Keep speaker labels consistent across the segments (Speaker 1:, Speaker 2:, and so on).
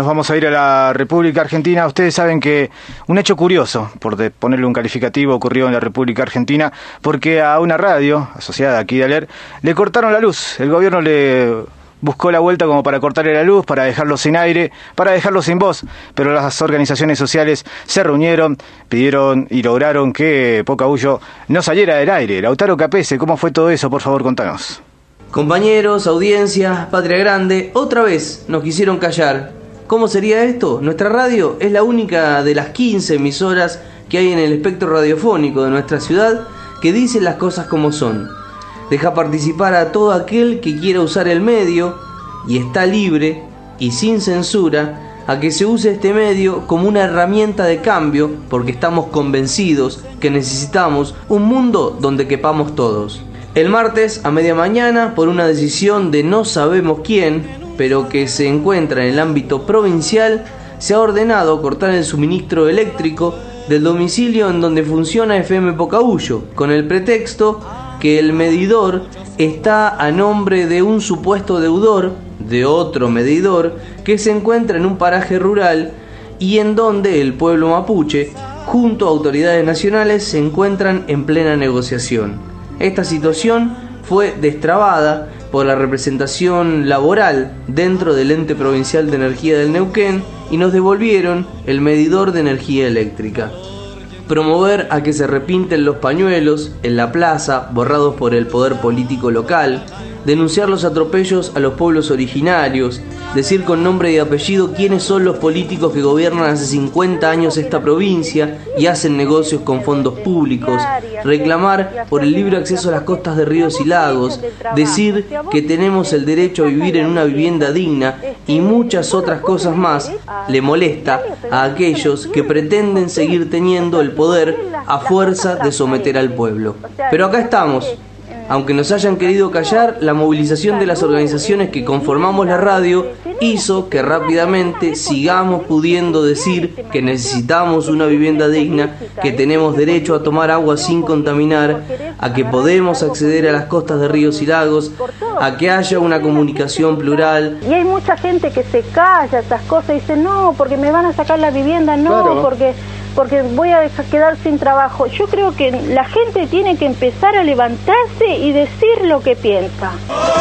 Speaker 1: nos vamos a ir a la República Argentina. Ustedes saben que un hecho curioso, por ponerle un calificativo, ocurrió en la República Argentina, porque a una radio asociada aquí de Aler le cortaron la luz. El gobierno le buscó la vuelta como para cortarle la luz, para dejarlo sin aire, para dejarlo sin voz, pero las organizaciones sociales se reunieron, pidieron y lograron que Pocahuyo no saliera del aire. Lautaro Capese, ¿cómo fue todo eso? Por favor, contanos.
Speaker 2: Compañeros, audiencias, Patria Grande, otra vez nos quisieron callar. ¿Cómo sería esto? Nuestra radio es la única de las 15 emisoras que hay en el espectro radiofónico de nuestra ciudad que dice las cosas como son. Deja participar a todo aquel que quiera usar el medio y está libre y sin censura a que se use este medio como una herramienta de cambio, porque estamos convencidos que necesitamos un mundo donde quepamos todos. El martes a media mañana, por una decisión de no sabemos quién, pero que se encuentra en el ámbito provincial, se ha ordenado cortar el suministro eléctrico del domicilio en donde funciona FM Pocahuyo, con el pretexto que el medidor está a nombre de un supuesto deudor, de otro medidor, que se encuentra en un paraje rural y en donde el pueblo mapuche, junto a autoridades nacionales, se encuentran en plena negociación. Esta situación fue destrabada por la representación laboral dentro del ente provincial de energía del Neuquén y nos devolvieron el medidor de energía eléctrica. Promover a que se repinten los pañuelos en la plaza borrados por el poder político local, denunciar los atropellos a los pueblos originarios, decir con nombre y apellido quiénes son los políticos que gobiernan hace 50 años esta provincia y hacen negocios con fondos públicos, reclamar por el libre acceso a las costas de ríos y lagos, decir que tenemos el derecho a vivir en una vivienda digna y muchas otras cosas más, le molesta a aquellos que pretenden seguir teniendo el poder a fuerza de someter al pueblo. Pero acá estamos. Aunque nos hayan querido callar, la movilización de las organizaciones que conformamos la radio hizo que rápidamente sigamos pudiendo decir que necesitamos una vivienda digna, que tenemos derecho a tomar agua sin contaminar, a que podemos acceder a las costas de ríos y lagos, a que haya una comunicación plural.
Speaker 3: Y hay mucha gente que se calla estas cosas y dice, no, porque me van a sacar la vivienda, no, claro, porque voy a quedar sin trabajo. Yo creo que la gente tiene que empezar a levantarse y decir lo que piensa.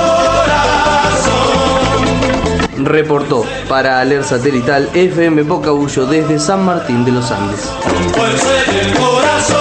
Speaker 2: Reportó para Aler Satelital FM Pocahuyo desde San Martín de los Andes.